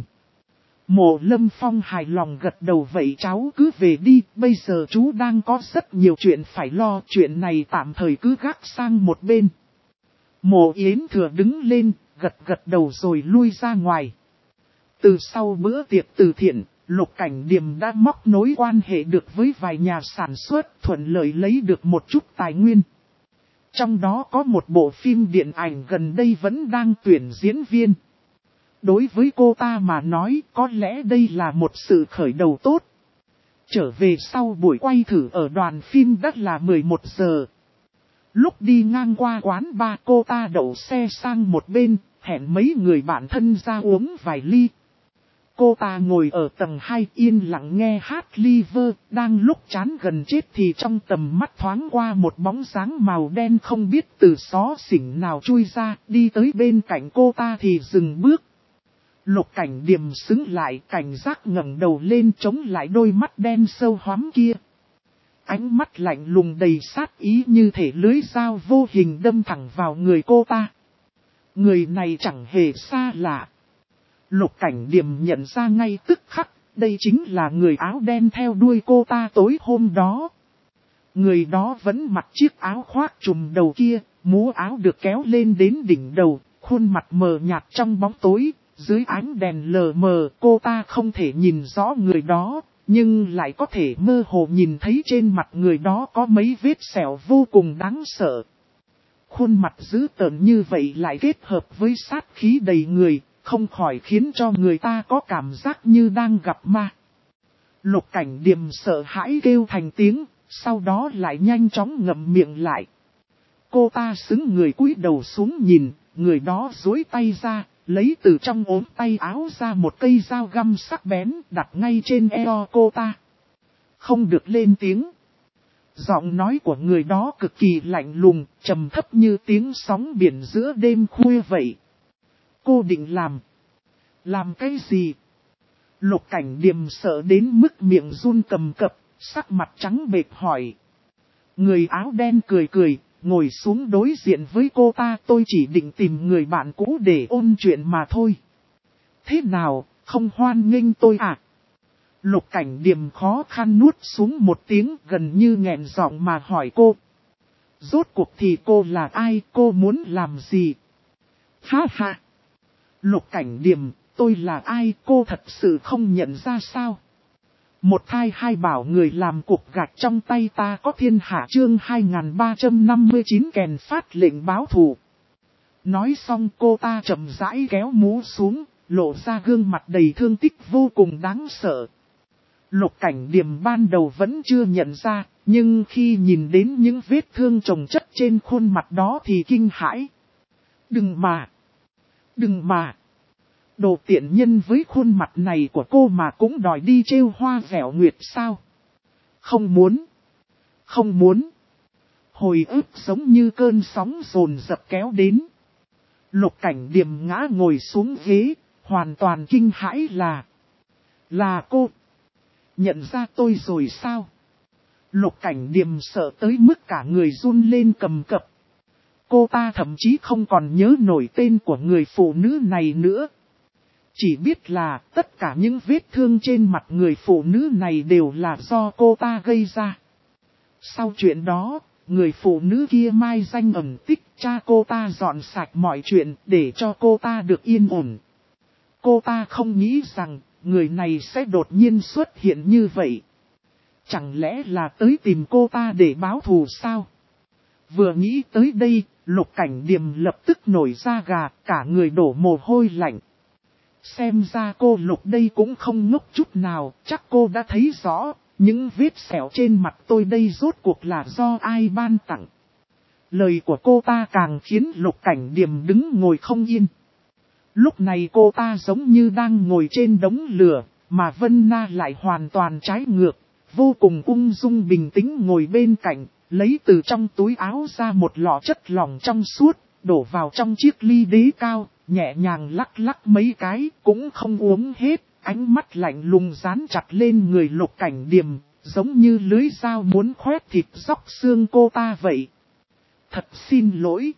Mộ Lâm Phong hài lòng gật đầu, vậy cháu cứ về đi, bây giờ chú đang có rất nhiều chuyện phải lo, chuyện này tạm thời cứ gác sang một bên. Mộ Yến Thừa đứng lên, gật đầu rồi lui ra ngoài. Từ sau bữa tiệc từ thiện, Lục Cảnh Điềm đã móc nối quan hệ được với vài nhà sản xuất, thuận lợi lấy được một chút tài nguyên. Trong đó có một bộ phim điện ảnh gần đây vẫn đang tuyển diễn viên. Đối với cô ta mà nói, có lẽ đây là một sự khởi đầu tốt. Trở về sau buổi quay thử ở đoàn phim đã là 11 giờ. Lúc đi ngang qua quán bar, cô ta đậu xe sang một bên, hẹn mấy người bạn thân ra uống vài ly. Cô ta ngồi ở tầng 2 yên lặng nghe hát liver, đang lúc chán gần chết thì trong tầm mắt thoáng qua một bóng dáng màu đen không biết từ xó xỉnh nào chui ra, đi tới bên cạnh cô ta thì dừng bước. Lục Cảnh Điềm sững lại, cảnh giác ngẩng đầu lên chống lại đôi mắt đen sâu hoắm kia. Ánh mắt lạnh lùng đầy sát ý như thể lưới dao vô hình đâm thẳng vào người cô ta. Người này chẳng hề xa lạ. Lục Cảnh Điềm nhận ra ngay tức khắc, đây chính là người áo đen theo đuôi cô ta tối hôm đó. Người đó vẫn mặc chiếc áo khoác trùm đầu kia, mũ áo được kéo lên đến đỉnh đầu, khuôn mặt mờ nhạt trong bóng tối, dưới ánh đèn lờ mờ cô ta không thể nhìn rõ người đó, nhưng lại có thể mơ hồ nhìn thấy trên mặt người đó có mấy vết sẹo vô cùng đáng sợ. Khuôn mặt dữ tợn như vậy lại kết hợp với sát khí đầy người, không khỏi khiến cho người ta có cảm giác như đang gặp ma. Lục Cảnh Điềm sợ hãi kêu thành tiếng, sau đó lại nhanh chóng ngậm miệng lại. Cô ta xứng người cúi đầu xuống nhìn, người đó duỗi tay ra, lấy từ trong ốm tay áo ra một cây dao găm sắc bén đặt ngay trên eo cô ta. Không được lên tiếng. Giọng nói của người đó cực kỳ lạnh lùng, trầm thấp như tiếng sóng biển giữa đêm khuya vậy. Cô định làm cái gì? Lục Cảnh Điềm sợ đến mức miệng run cầm cập, sắc mặt trắng bệch hỏi. Người áo đen cười cười, ngồi xuống đối diện với cô ta. Tôi chỉ định tìm người bạn cũ để ôn chuyện mà thôi. Thế nào, không hoan nghênh tôi à? Lục Cảnh Điềm khó khăn nuốt xuống một tiếng, gần như nghẹn giọng mà hỏi cô. Rốt cuộc thì cô là ai, cô muốn làm gì? Ha ha! Lục Cảnh Điềm, tôi là ai, cô thật sự không nhận ra sao? Một thai hai bảo người làm cục gạch trong tay ta có thiên hạ chương 2359 kèn phát lệnh báo thù. Nói xong cô ta chậm rãi kéo mũ xuống, lộ ra gương mặt đầy thương tích vô cùng đáng sợ. Lục Cảnh Điềm ban đầu vẫn chưa nhận ra, nhưng khi nhìn đến những vết thương chồng chất trên khuôn mặt đó thì kinh hãi. Đừng mà! Đồ tiện nhân với khuôn mặt này của cô mà cũng đòi đi trêu hoa vẻo nguyệt sao? Không muốn! Hồi ức giống như cơn sóng dồn dập kéo đến. Lục Cảnh Điềm ngã ngồi xuống ghế, hoàn toàn kinh hãi là cô. Nhận ra tôi rồi sao? Lục Cảnh Điềm sợ tới mức cả người run lên cầm cập. Cô ta thậm chí không còn nhớ nổi tên của người phụ nữ này nữa. Chỉ biết là tất cả những vết thương trên mặt người phụ nữ này đều là do cô ta gây ra. Sau chuyện đó, người phụ nữ kia mai danh ẩn tích, cha cô ta dọn sạch mọi chuyện để cho cô ta được yên ổn. Cô ta không nghĩ rằng người này sẽ đột nhiên xuất hiện như vậy. Chẳng lẽ là tới tìm cô ta để báo thù sao? Vừa nghĩ tới đây, Lục Cảnh Điềm lập tức nổi da gà, cả người đổ mồ hôi lạnh. Xem ra cô Lục đây cũng không ngốc chút nào, chắc cô đã thấy rõ, những vết sẹo trên mặt tôi đây rốt cuộc là do ai ban tặng. Lời của cô ta càng khiến Lục Cảnh Điềm đứng ngồi không yên. Lúc này cô ta giống như đang ngồi trên đống lửa, mà Vân Na lại hoàn toàn trái ngược, vô cùng ung dung bình tĩnh ngồi bên cạnh, lấy từ trong túi áo ra một lọ chất lỏng trong suốt, đổ vào trong chiếc ly đế cao, nhẹ nhàng lắc lắc mấy cái, cũng không uống hết, ánh mắt lạnh lùng dán chặt lên người Lục Cảnh Điềm, giống như lưới dao muốn khoét thịt róc xương cô ta vậy. Thật xin lỗi.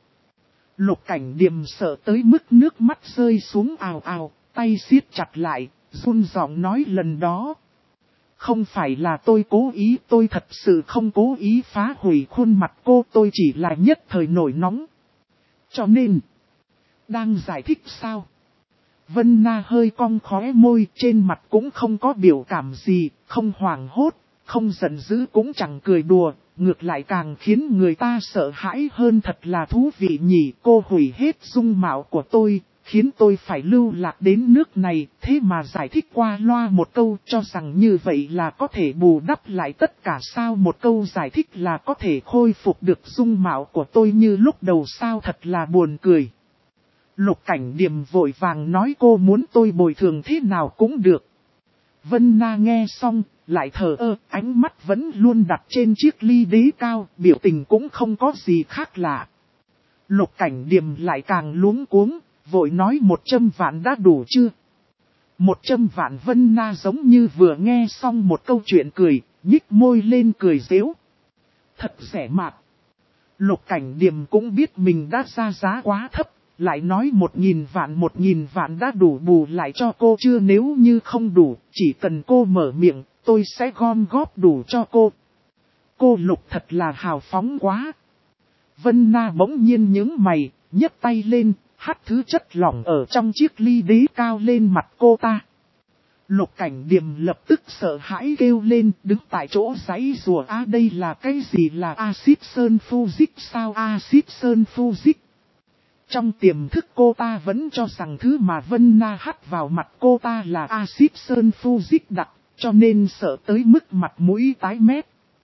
Lục Cảnh Điềm sợ tới mức nước mắt rơi xuống ào ào, tay siết chặt lại, run giọng nói lần đó. Không phải là tôi cố ý, tôi thật sự không cố ý phá hủy khuôn mặt cô, tôi chỉ là nhất thời nổi nóng. Cho nên, đang giải thích sao? Vân Na hơi cong khóe môi, trên mặt cũng không có biểu cảm gì, không hoảng hốt, không giận dữ cũng chẳng cười đùa, ngược lại càng khiến người ta sợ hãi hơn. Thật là thú vị nhỉ, cô hủy hết dung mạo của tôi, khiến tôi phải lưu lạc đến nước này, thế mà giải thích qua loa một câu cho rằng như vậy là có thể bù đắp lại tất cả sao? Một câu giải thích là có thể khôi phục được dung mạo của tôi như lúc đầu sao? Thật là buồn cười. Lục Cảnh Điềm vội vàng nói cô muốn tôi bồi thường thế nào cũng được. Vân Na nghe xong, lại thờ ơ, ánh mắt vẫn luôn đặt trên chiếc ly đế cao, biểu tình cũng không có gì khác lạ. Lục Cảnh Điềm lại càng luống cuống, vội nói 100 vạn đã đủ chưa? 100 vạn. Vân Na giống như vừa nghe xong một câu chuyện cười, nhích môi lên cười giễu. Thật rẻ mạt. Lục Cảnh Điềm cũng biết mình đã ra giá quá thấp, lại nói 1000 vạn đã đủ bù lại cho cô chưa? Nếu như không đủ, chỉ cần cô mở miệng, tôi sẽ gom góp đủ cho cô. Cô Lục thật là hào phóng quá. Vân Na bỗng nhiên nhướng mày, nhấc tay lên, hắt thứ chất lỏng ở trong chiếc ly đế cao lên mặt cô ta. Lục Cảnh Điềm lập tức sợ hãi kêu lên, đứng tại chỗ giãy giụa. Đây là cái gì? Là axit sơn fujic sao? Axit sơn fujic. Trong tiềm thức cô ta vẫn cho rằng thứ mà Vân Na hắt vào mặt cô ta là axit sơn fujic đặc, cho nên sợ tới mức mặt mũi tái mét.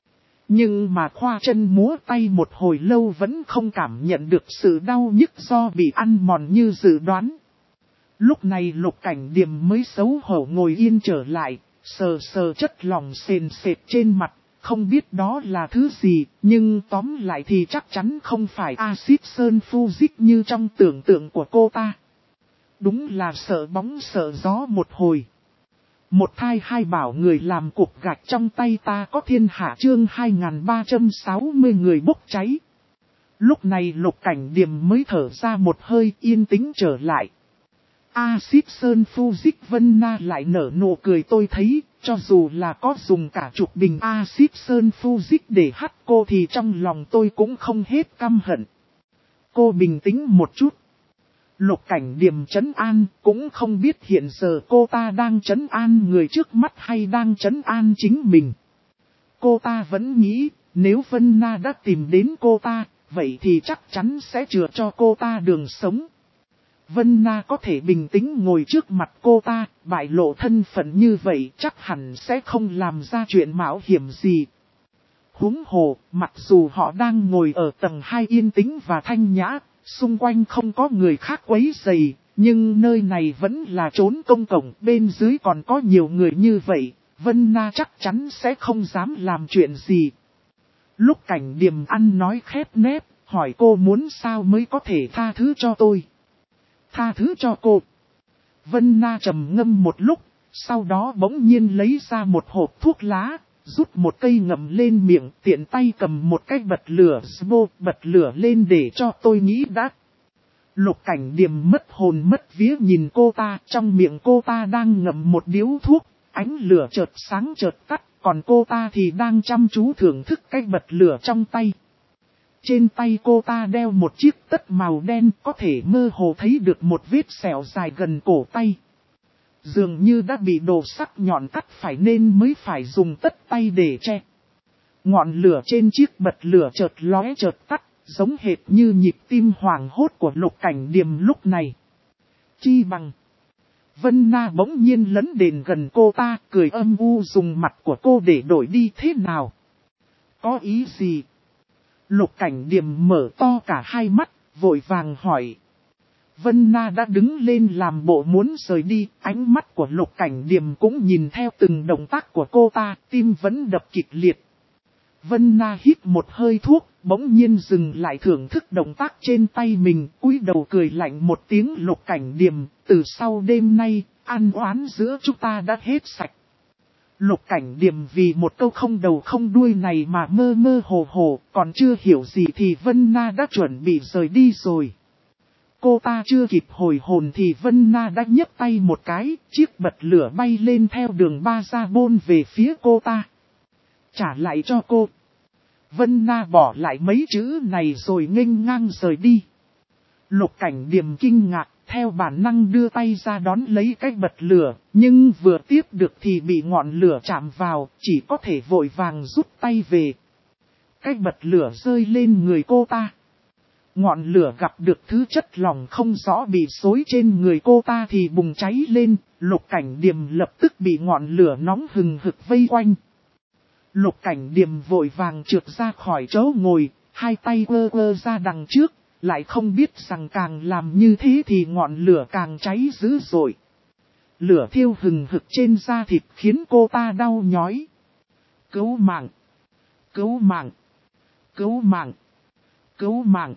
Nhưng mà khoa chân múa tay một hồi lâu vẫn không cảm nhận được sự đau nhức do bị ăn mòn như dự đoán. Lúc này Lục Cảnh Điềm mới xấu hổ ngồi yên trở lại, sờ sờ chất lỏng sền sệt trên mặt, không biết đó là thứ gì, nhưng tóm lại thì chắc chắn không phải axit sơn fujic như trong tưởng tượng của cô ta. Đúng là sợ bóng sợ gió một hồi. Một thai hai bảo người làm cục gạch trong tay ta có thiên hạ chương 2360 người bốc cháy. Lúc này Lục Cảnh Điềm mới thở ra một hơi, yên tĩnh trở lại. Axit sơn Fujic Vân Na lại nở nụ cười, tôi thấy, cho dù là có dùng cả chục bình Axit sơn Fujic để hắt cô thì trong lòng tôi cũng không hết căm hận. Cô bình tĩnh một chút. Lục Cảnh Điềm trấn an, cũng không biết hiện giờ cô ta đang trấn an người trước mắt hay đang trấn an chính mình. Cô ta vẫn nghĩ, nếu Vân Na đã tìm đến cô ta, vậy thì chắc chắn sẽ chừa cho cô ta đường sống. Vân Na có thể bình tĩnh ngồi trước mặt cô ta, bại lộ thân phận như vậy chắc hẳn sẽ không làm ra chuyện mạo hiểm gì. Huống hồ, mặc dù họ đang ngồi ở tầng 2 yên tĩnh và thanh nhã, xung quanh không có người khác quấy rầy, nhưng nơi này vẫn là chốn công cộng, bên dưới còn có nhiều người như vậy, Vân Na chắc chắn sẽ không dám làm chuyện gì. Lúc Cảnh Điềm ăn nói khép nép, hỏi cô muốn sao mới có thể tha thứ cho tôi. Tha thứ cho cô. Vân Na trầm ngâm một lúc, sau đó bỗng nhiên lấy ra một hộp thuốc lá, rút một cây ngậm lên miệng, tiện tay cầm một cái bật lửa, bật lửa lên để cho tôi nghĩ đã. Lục Cảnh Điềm mất hồn mất vía nhìn cô ta, trong miệng cô ta đang ngậm một điếu thuốc, ánh lửa chợt sáng chợt tắt, còn cô ta thì đang chăm chú thưởng thức cái bật lửa trong tay. Trên tay cô ta đeo một chiếc tất màu đen, có thể mơ hồ thấy được một vết sẹo dài gần cổ tay. Dường như đã bị đồ sắc nhọn cắt phải nên mới phải dùng tất tay để che. Ngọn lửa trên chiếc bật lửa chợt lóe chợt tắt, giống hệt như nhịp tim hoảng hốt của Lục Cảnh Điềm lúc này. Chi bằng. Vân Na bỗng nhiên lấn đến gần cô ta, cười âm u dùng mặt của cô để đổi đi thế nào. Có ý gì? Lục Cảnh Điềm mở to cả hai mắt, vội vàng hỏi. Vân Na đã đứng lên làm bộ muốn rời đi, ánh mắt của Lục Cảnh Điềm cũng nhìn theo từng động tác của cô ta, tim vẫn đập kịch liệt. Vân Na hít một hơi thuốc, bỗng nhiên dừng lại thưởng thức động tác trên tay mình, cúi đầu cười lạnh một tiếng. Lục Cảnh Điềm, từ sau đêm nay, ăn oán giữa chúng ta đã hết sạch. Lục Cảnh Điềm vì một câu không đầu không đuôi này mà mơ mơ hồ hồ, còn chưa hiểu gì thì Vân Na đã chuẩn bị rời đi rồi. Cô ta chưa kịp hồi hồn thì Vân Na đã nhấc tay một cái, chiếc bật lửa bay lên theo đường ba ra bôn về phía cô ta. Trả lại cho cô. Vân Na bỏ lại mấy chữ này rồi nghênh ngang rời đi. Lục Cảnh Điềm kinh ngạc, theo bản năng đưa tay ra đón lấy cái bật lửa, nhưng vừa tiếp được thì bị ngọn lửa chạm vào, chỉ có thể vội vàng rút tay về. Cái bật lửa rơi lên người cô ta. Ngọn lửa gặp được thứ chất lỏng không rõ bị xối trên người cô ta thì bùng cháy lên, Lục Cảnh Điềm lập tức bị ngọn lửa nóng hừng hực vây quanh. Lục Cảnh Điềm vội vàng trượt ra khỏi chỗ ngồi, hai tay ơ ra đằng trước, lại không biết rằng càng làm như thế thì ngọn lửa càng cháy dữ dội. Lửa thiêu hừng hực trên da thịt khiến cô ta đau nhói. Cứu mạng! Cứu mạng! Cứu mạng! Cứu mạng!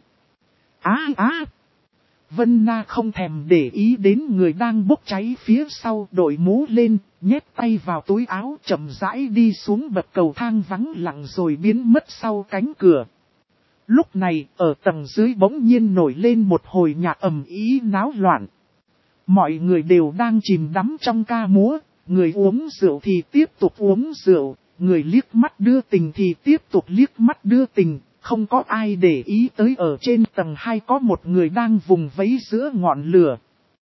Vân Na không thèm để ý đến người đang bốc cháy phía sau, đội mũ lên, nhét tay vào túi áo, chậm rãi đi xuống bậc cầu thang vắng lặng rồi biến mất sau cánh cửa. Lúc này, ở tầng dưới bỗng nhiên nổi lên một hồi nhạc ầm ĩ náo loạn. Mọi người đều đang chìm đắm trong ca múa, người uống rượu thì tiếp tục uống rượu, người liếc mắt đưa tình thì tiếp tục liếc mắt đưa tình. Không có ai để ý tới ở trên tầng 2 có một người đang vùng vẫy giữa ngọn lửa,